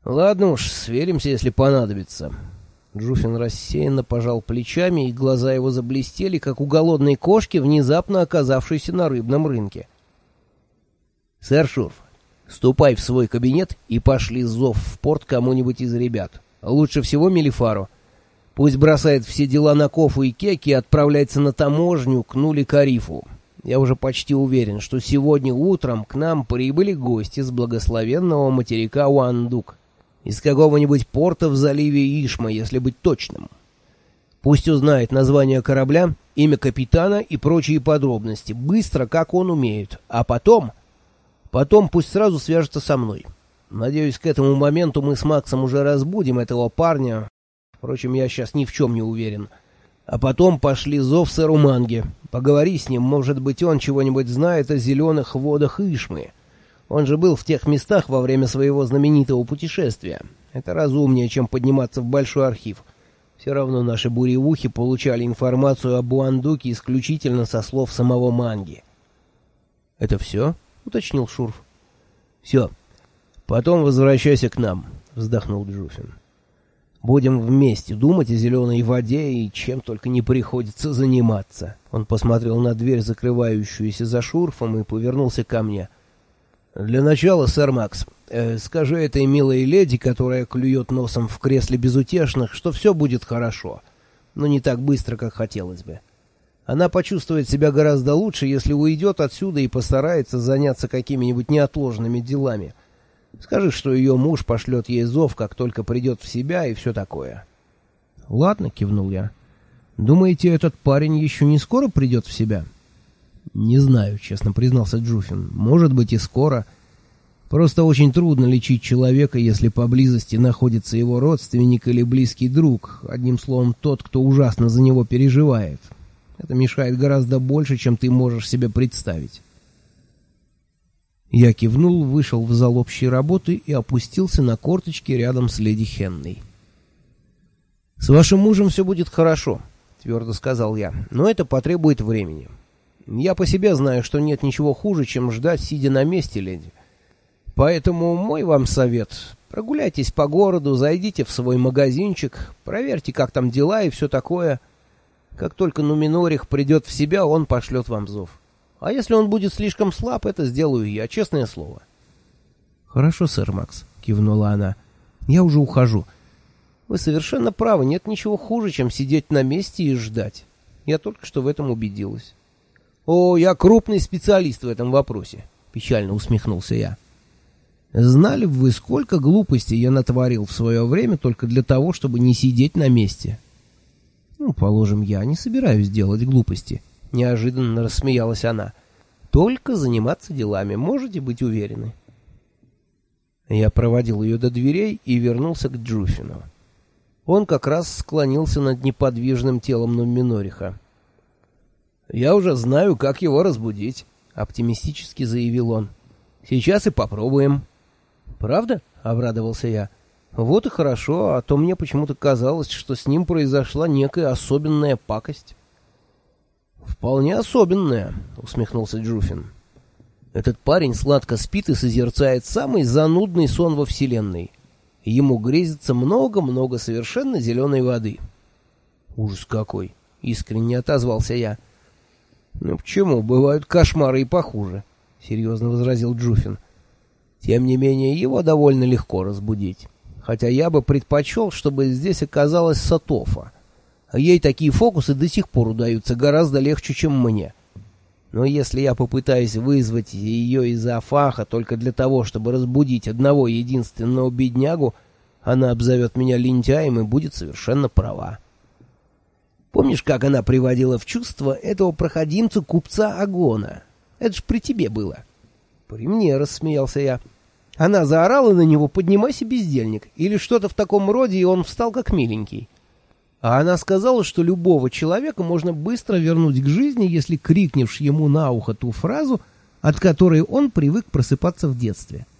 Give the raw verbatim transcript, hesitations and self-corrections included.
Ладно уж, сверимся, если понадобится. Джуфин рассеянно пожал плечами, и глаза его заблестели, как у голодной кошки, внезапно оказавшейся на рыбном рынке. «Сэр Шурф, ступай в свой кабинет и пошли зов в порт кому-нибудь из ребят. Лучше всего Мелифару. Пусть бросает все дела на Кофу и Кеки и отправляется на таможню к Нули-Карифу. Я уже почти уверен, что сегодня утром к нам прибыли гости с благословенного материка Уандук. Из какого-нибудь порта в заливе Ишма, если быть точным. Пусть узнает название корабля, имя капитана и прочие подробности, быстро, как он умеет. А потом... Потом пусть сразу свяжется со мной. Надеюсь, к этому моменту мы с Максом уже разбудим этого парня. Впрочем, я сейчас ни в чем не уверен. А потом пошли зов сэру Манге. Поговори с ним, может быть, он чего-нибудь знает о зеленых водах Ишмы. Он же был в тех местах во время своего знаменитого путешествия. Это разумнее, чем подниматься в большой архив. Все равно наши буревухи получали информацию об Уандуке исключительно со слов самого Манги. — Это все? — уточнил Шурф. — Все. Потом возвращайся к нам, — вздохнул Джуфин. — Будем вместе думать о зеленой воде и чем только не приходится заниматься. Он посмотрел на дверь, закрывающуюся за Шурфом, и повернулся ко мне. — Для начала, сэр Макс, э, скажи этой милой леди, которая клюет носом в кресле безутешных, что все будет хорошо, но не так быстро, как хотелось бы. Она почувствует себя гораздо лучше, если уйдет отсюда и постарается заняться какими-нибудь неотложными делами. Скажи, что ее муж пошлет ей зов, как только придет в себя, и все такое. — Ладно, — кивнул я. — Думаете, этот парень еще не скоро придет в себя? — Не знаю, — честно признался Джуфин. — Может быть и скоро. Просто очень трудно лечить человека, если поблизости находится его родственник или близкий друг, одним словом, тот, кто ужасно за него переживает. Это мешает гораздо больше, чем ты можешь себе представить. Я кивнул, вышел в зал общей работы и опустился на корточки рядом с леди Хенной. — С вашим мужем все будет хорошо, — твердо сказал я, — но это потребует времени. Я по себе знаю, что нет ничего хуже, чем ждать, сидя на месте, леди. Поэтому мой вам совет — прогуляйтесь по городу, зайдите в свой магазинчик, проверьте, как там дела и все такое. Как только Нуминорих придет в себя, он пошлет вам зов. А если он будет слишком слаб, это сделаю я, честное слово. — Хорошо, сэр Макс, — кивнула она. — Я уже ухожу. — Вы совершенно правы, нет ничего хуже, чем сидеть на месте и ждать. Я только что в этом убедилась. — О, я крупный специалист в этом вопросе, — печально усмехнулся я. — Знали бы вы, сколько глупостей я натворил в свое время только для того, чтобы не сидеть на месте? — Ну, положим, я не собираюсь делать глупости. Неожиданно рассмеялась она. Только заниматься делами, можете быть уверены. Я проводил ее до дверей и вернулся к Джуфину. Он как раз склонился над неподвижным телом Нуминориха. «Я уже знаю, как его разбудить», — оптимистически заявил он. «Сейчас и попробуем». «Правда?» — обрадовался я. «Вот и хорошо, а то мне почему-то казалось, что с ним произошла некая особенная пакость». «Вполне особенная», — усмехнулся Джуфин. «Этот парень сладко спит и созерцает самый занудный сон во Вселенной. Ему грезится много-много совершенно зеленой воды». «Ужас какой!» — искренне отозвался я. «Ну почему? Бывают кошмары и похуже», — серьезно возразил Джуфин. «Тем не менее, его довольно легко разбудить. Хотя я бы предпочел, чтобы здесь оказалась Сатофа. А ей такие фокусы до сих пор удаются гораздо легче, чем мне. Но если я попытаюсь вызвать ее из Афаха только для того, чтобы разбудить одного единственного беднягу, она обзовет меня лентяем и будет совершенно права. Помнишь, как она приводила в чувство этого проходимца-купца Агона? Это ж при тебе было». «При мне», — рассмеялся я. Она заорала на него: «Поднимайся, бездельник», или что-то в таком роде, и он встал как миленький. А она сказала, что любого человека можно быстро вернуть к жизни, если крикнешь ему на ухо ту фразу, от которой он привык просыпаться в детстве.